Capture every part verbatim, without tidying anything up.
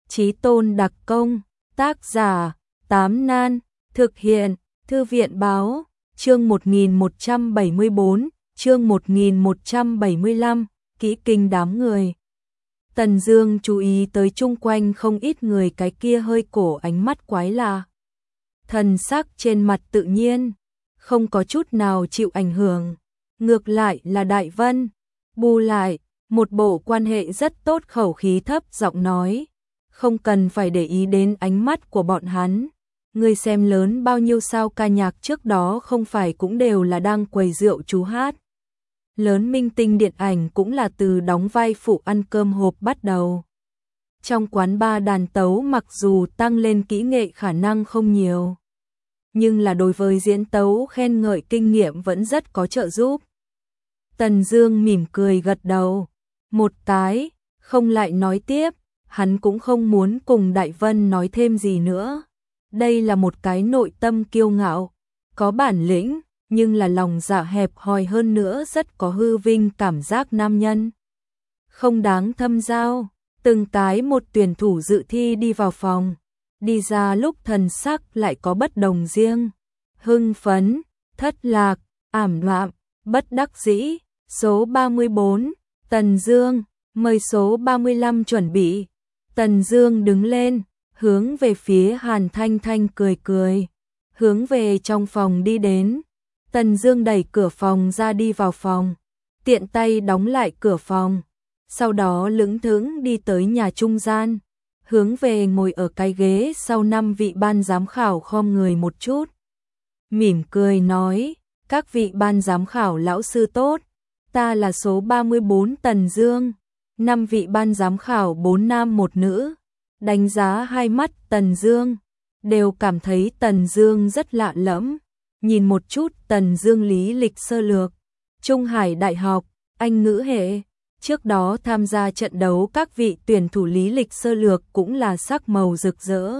Chí Tôn đặc công, tác giả, Tám Nan, thực hiện, Thư viện báo, chương một nghìn một trăm bảy mươi bốn, chương một nghìn một trăm bảy mươi lăm, kỹ kinh đám người. Tần Dương chú ý tới chung quanh không ít người, cái kia hơi cổ ánh mắt quái lạ. Thần sắc trên mặt tự nhiên, không có chút nào chịu ảnh hưởng. Ngược lại là Đại Vân, bù lại, một bộ quan hệ rất tốt, khẩu khí thấp giọng nói, không cần phải để ý đến ánh mắt của bọn hắn. Ngươi xem lớn bao nhiêu sao, ca nhạc trước đó không phải cũng đều là đang quầy rượu chú hát. Lớn minh tinh điện ảnh cũng là từ đóng vai phụ ăn cơm hộp bắt đầu. Trong quán bar đàn tấu mặc dù tăng lên kỹ nghệ khả năng không nhiều, nhưng là đối với diễn tấu khen ngợi kinh nghiệm vẫn rất có trợ giúp. Tần Dương mỉm cười gật đầu một cái, không lại nói tiếp, hắn cũng không muốn cùng Đại Vân nói thêm gì nữa. Đây là một cái nội tâm kiêu ngạo, có bản lĩnh, nhưng là lòng dạ hẹp hòi hơn nữa, rất có hư vinh cảm giác nam nhân. Không đáng thâm giao, từng cái một tuyển thủ dự thi đi vào phòng, đi ra lúc thần sắc lại có bất đồng riêng. Hưng phấn, thất lạc, ảm đạm, bất đắc dĩ. Số ba mươi bốn, Tần Dương, mời số ba mươi lăm chuẩn bị. Tần Dương đứng lên, hướng về phía Hàn Thanh Thanh cười cười, hướng về trong phòng đi đến. Tần Dương đẩy cửa phòng ra đi vào phòng, tiện tay đóng lại cửa phòng, sau đó lững thững đi tới nhà trung gian, hướng về ngồi ở cái ghế sau năm vị ban giám khảo khom người một chút. Mỉm cười nói, các vị ban giám khảo lão sư tốt, ta là số ba mươi bốn Tần Dương. Năm vị ban giám khảo bốn nam một nữ, đánh giá hai mắt Tần Dương, đều cảm thấy Tần Dương rất lạ lẫm. Nhìn một chút Tần Dương lý lịch sơ lược, Trung Hải Đại học, Anh ngữ hệ, trước đó tham gia trận đấu các vị tuyển thủ lý lịch sơ lược cũng là sắc màu rực rỡ.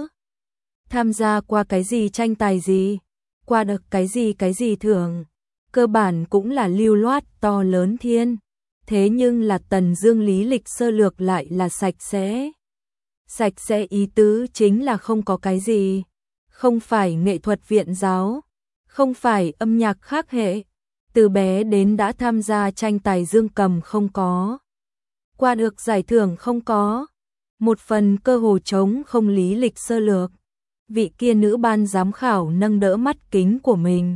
Tham gia qua cái gì tranh tài gì, qua được cái gì cái gì thưởng, cơ bản cũng là lưu loát to lớn thiên. Thế nhưng là Tần Dương lý lịch sơ lược lại là sạch sẽ. Sạch sẽ ý tứ chính là không có cái gì, không phải nghệ thuật viện giáo, không phải âm nhạc khác hệ, từ bé đến đã tham gia tranh tài dương cầm không có, qua được giải thưởng không có, một phần cơ hồ trống không lý lịch sơ lược. Vị kia nữ ban giám khảo nâng đỡ mắt kính của mình,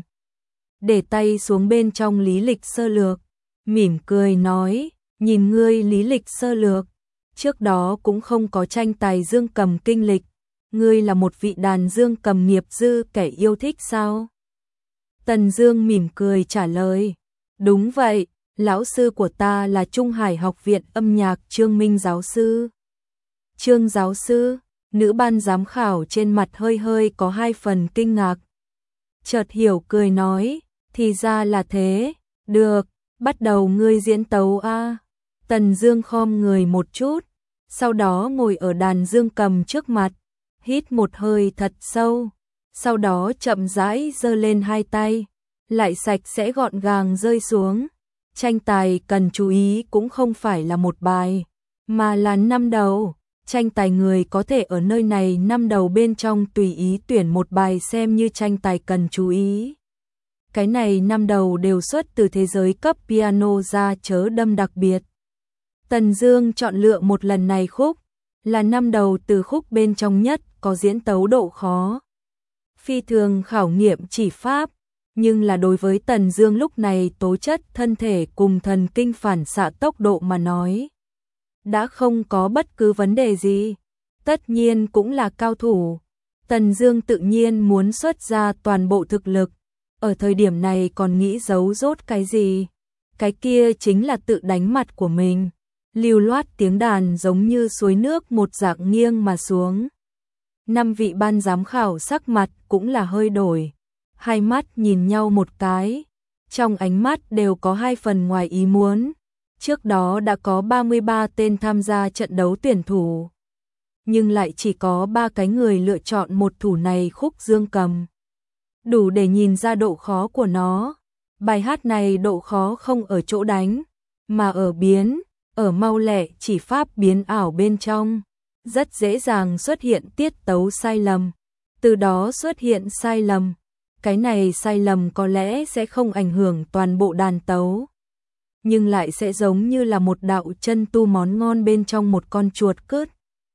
để tay xuống bên trong lý lịch sơ lược, mỉm cười nói, nhìn ngươi lý lịch sơ lược, trước đó cũng không có tranh tài dương cầm kinh lịch, ngươi là một vị đàn dương cầm nghiệp dư kẻ yêu thích sao? Tần Dương mỉm cười trả lời, đúng vậy, lão sư của ta là Trung Hải học viện âm nhạc Trương Minh giáo sư. Trương giáo sư, nữ ban giám khảo trên mặt hơi hơi có hai phần kinh ngạc. Chợt hiểu cười nói, thì ra là thế, được, bắt đầu ngươi diễn tấu a. Tần Dương khom người một chút, sau đó ngồi ở đàn dương cầm trước mặt, hít một hơi thật sâu, sau đó chậm rãi giơ lên hai tay, lại sạch sẽ gọn gàng rơi xuống. Tranh tài cần chú ý cũng không phải là một bài, mà là năm đầu. Tranh tài người có thể ở nơi này năm đầu bên trong tùy ý tuyển một bài xem như tranh tài cần chú ý. Cái này năm đầu đều xuất từ thế giới cấp piano ra chớ đâm đặc biệt. Tần Dương chọn lựa một lần này khúc, là năm đầu từ khúc bên trong nhất có diễn tấu độ khó. Phi thường khảo nghiệm chỉ pháp, nhưng là đối với Tần Dương lúc này tố chất thân thể cùng thần kinh phản xạ tốc độ mà nói, đã không có bất cứ vấn đề gì. Tất nhiên cũng là cao thủ, Tần Dương tự nhiên muốn xuất ra toàn bộ thực lực, ở thời điểm này còn nghĩ giấu giốt cái gì, cái kia chính là tự đánh mặt của mình. Lưu loát tiếng đàn giống như suối nước một dạng nghiêng mà xuống. Năm vị ban giám khảo sắc mặt cũng là hơi đổi, hai mắt nhìn nhau một cái, trong ánh mắt đều có hai phần ngoài ý muốn. Trước đó đã có ba mươi ba tên tham gia trận đấu tuyển thủ, nhưng lại chỉ có ba cái người lựa chọn một thủ này khúc dương cầm. Đủ để nhìn ra độ khó của nó. Bài hát này độ khó không ở chỗ đánh, mà ở biến, ở mau lẹ chỉ pháp biến ảo bên trong. rất dễ dàng xuất hiện tiết tấu sai lầm. Từ đó xuất hiện sai lầm. Cái này sai lầm có lẽ sẽ không ảnh hưởng toàn bộ đàn tấu, nhưng lại sẽ giống như là một đạo chân tu món ngon bên trong một con chuột cứt.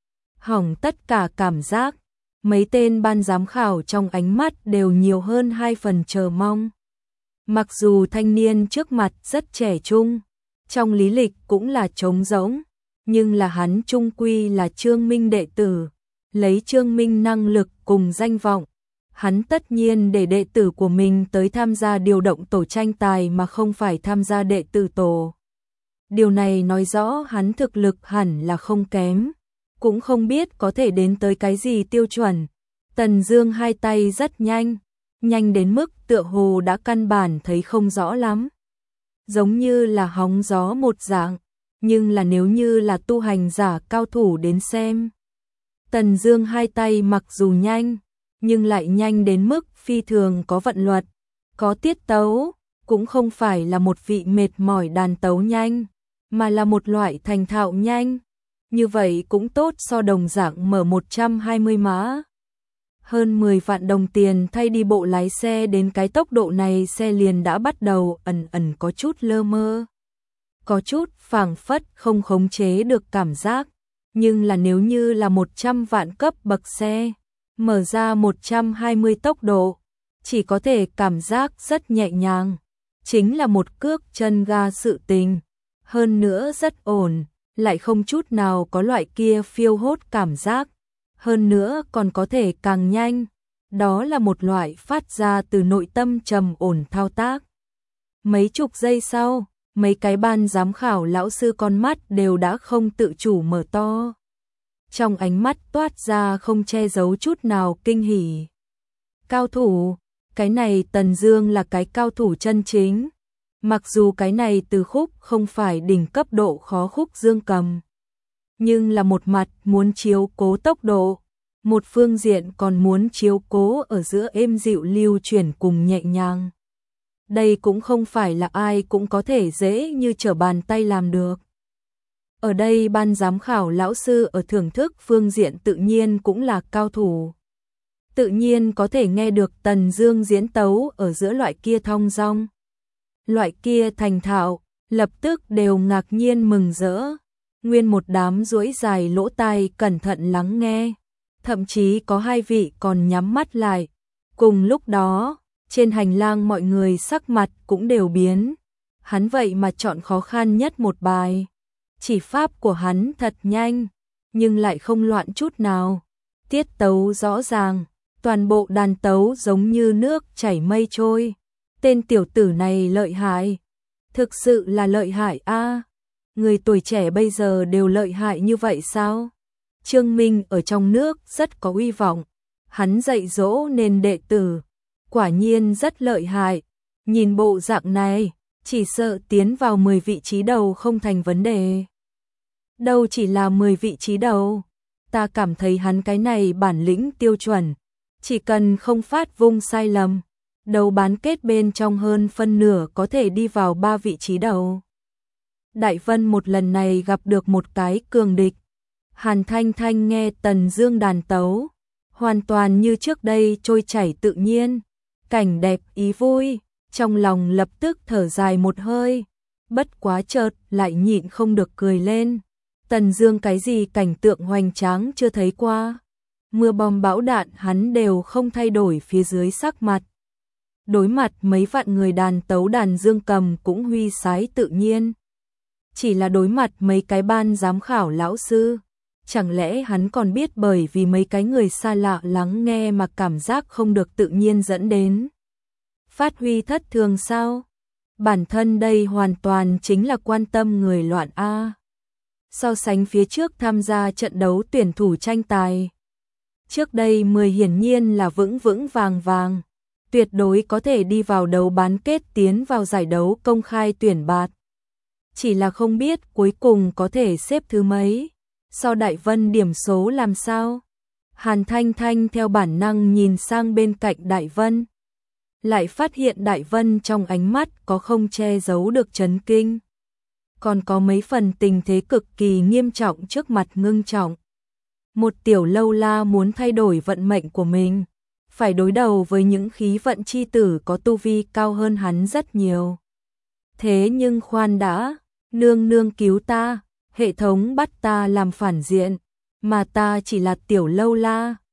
Hỏng tất cả cảm giác. Mấy tên ban giám khảo trong ánh mắt đều nhiều hơn hai phần chờ mong. Mặc dù thanh niên trước mặt rất trẻ trung, trong lý lịch cũng là trống rỗng, nhưng là hắn chung quy là Trương Minh đệ tử, lấy Trương Minh năng lực cùng danh vọng, hắn tất nhiên để đệ tử của mình tới tham gia điều động tổ tranh tài mà không phải tham gia đệ tử tổ. Điều này nói rõ hắn thực lực hẳn là không kém, cũng không biết có thể đến tới cái gì tiêu chuẩn. Tần Dương hai tay rất nhanh, nhanh đến mức tựa hồ đã căn bản thấy không rõ lắm. Giống như là hóng gió một dạng, nhưng là nếu như là tu hành giả cao thủ đến xem. Tần Dương hai tay mặc dù nhanh, nhưng lại nhanh đến mức phi thường có vận luật, có tiết tấu, cũng không phải là một vị mệt mỏi đàn tấu nhanh, mà là một loại thành thạo nhanh. Như vậy cũng tốt so đồng dạng mở một trăm hai mươi mã. Hơn mười vạn đồng tiền thay đi bộ lái xe đến cái tốc độ này, xe liền đã bắt đầu ẩn ẩn có chút lơ mơ. Có chút phảng phất không khống chế được cảm giác, nhưng là nếu như là một trăm vạn cấp bậc xe, mở ra một trăm hai mươi tốc độ, chỉ có thể cảm giác rất nhẹ nhàng, chính là một cước chân ga sự tình, hơn nữa rất ổn, lại không chút nào có loại kia phiêu hốt cảm giác, hơn nữa còn có thể càng nhanh, đó là một loại phát ra từ nội tâm trầm ổn thao tác. Mấy chục giây sau, mấy cái ban giám khảo lão sư con mắt đều đã không tự chủ mở to. Trong ánh mắt toát ra không che giấu chút nào kinh hỉ. Cao thủ, cái này Tần Dương là cái cao thủ chân chính. Mặc dù cái này từ khúc không phải đỉnh cấp độ khó khúc dương cầm, nhưng là một mặt muốn chiếu cố tốc độ, một phương diện còn muốn chiếu cố ở giữa êm dịu lưu chuyển cùng nhẹ nhàng. Đây cũng không phải là ai cũng có thể dễ như trở bàn tay làm được. Ở đây ban giám khảo lão sư ở thưởng thức phương diện tự nhiên cũng là cao thủ. Tự nhiên có thể nghe được Tần Dương diễn tấu ở giữa loại kia thong dong, loại kia thành thạo, lập tức đều ngạc nhiên mừng rỡ. Nguyên một đám duỗi dài lỗ tai cẩn thận lắng nghe, thậm chí có hai vị còn nhắm mắt lại. Cùng lúc đó, trên hành lang mọi người sắc mặt cũng đều biến. Hắn vậy mà chọn khó khăn nhất một bài. Chỉ pháp của hắn thật nhanh, nhưng lại không loạn chút nào. Tiết tấu rõ ràng, toàn bộ đàn tấu giống như nước chảy mây trôi. Tên tiểu tử này lợi hại, thực sự là lợi hại a. À, người tuổi trẻ bây giờ đều lợi hại như vậy sao? Trương Minh ở trong nước rất có uy vọng, hắn dạy dỗ nên đệ tử, quả nhiên rất lợi hại. Nhìn bộ dạng này, chỉ sợ tiến vào mười vị trí đầu không thành vấn đề. Đâu chỉ là mười vị trí đầu, ta cảm thấy hắn cái này bản lĩnh tiêu chuẩn, chỉ cần không phát vung sai lầm, đầu bán kết bên trong hơn phân nửa có thể đi vào ba vị trí đầu. Đại Vân một lần này gặp được một cái cường địch. Hàn Thanh Thanh nghe Tần Dương đàn tấu, hoàn toàn như trước đây trôi chảy tự nhiên, cảnh đẹp ý vui, trong lòng lập tức thở dài một hơi, bất quá chợt lại nhịn không được cười lên. Tần Dương cái gì cảnh tượng hoành tráng chưa thấy qua, mưa bom bão đạn hắn đều không thay đổi phía dưới sắc mặt. Đối mặt mấy vạn người đàn tấu đàn dương cầm cũng huy sái tự nhiên. Chỉ là đối mặt mấy cái ban giám khảo lão sư, chẳng lẽ hắn còn biết bởi vì mấy cái người xa lạ lắng nghe mà cảm giác không được tự nhiên dẫn đến phát huy thất thường sao? Bản thân đây hoàn toàn chính là quan tâm người loạn a. So sánh phía trước tham gia trận đấu tuyển thủ tranh tài, trước đây mười hiển nhiên là vững vững vàng vàng, tuyệt đối có thể đi vào đấu bán kết tiến vào giải đấu công khai tuyển bạt. Chỉ là không biết cuối cùng có thể xếp thứ mấy, so Đại Vân điểm số làm sao? Hàn Thanh Thanh theo bản năng nhìn sang bên cạnh Đại Vân, lại phát hiện Đại Vân trong ánh mắt có không che giấu được chấn kinh, còn có mấy phần tình thế cực kỳ nghiêm trọng trước mặt ngưng trọng. Một tiểu lâu la muốn thay đổi vận mệnh của mình, phải đối đầu với những khí vận chi tử có tu vi cao hơn hắn rất nhiều. Thế nhưng khoan đã, nương nương cứu ta, hệ thống bắt ta làm phản diện, mà ta chỉ là tiểu lâu la,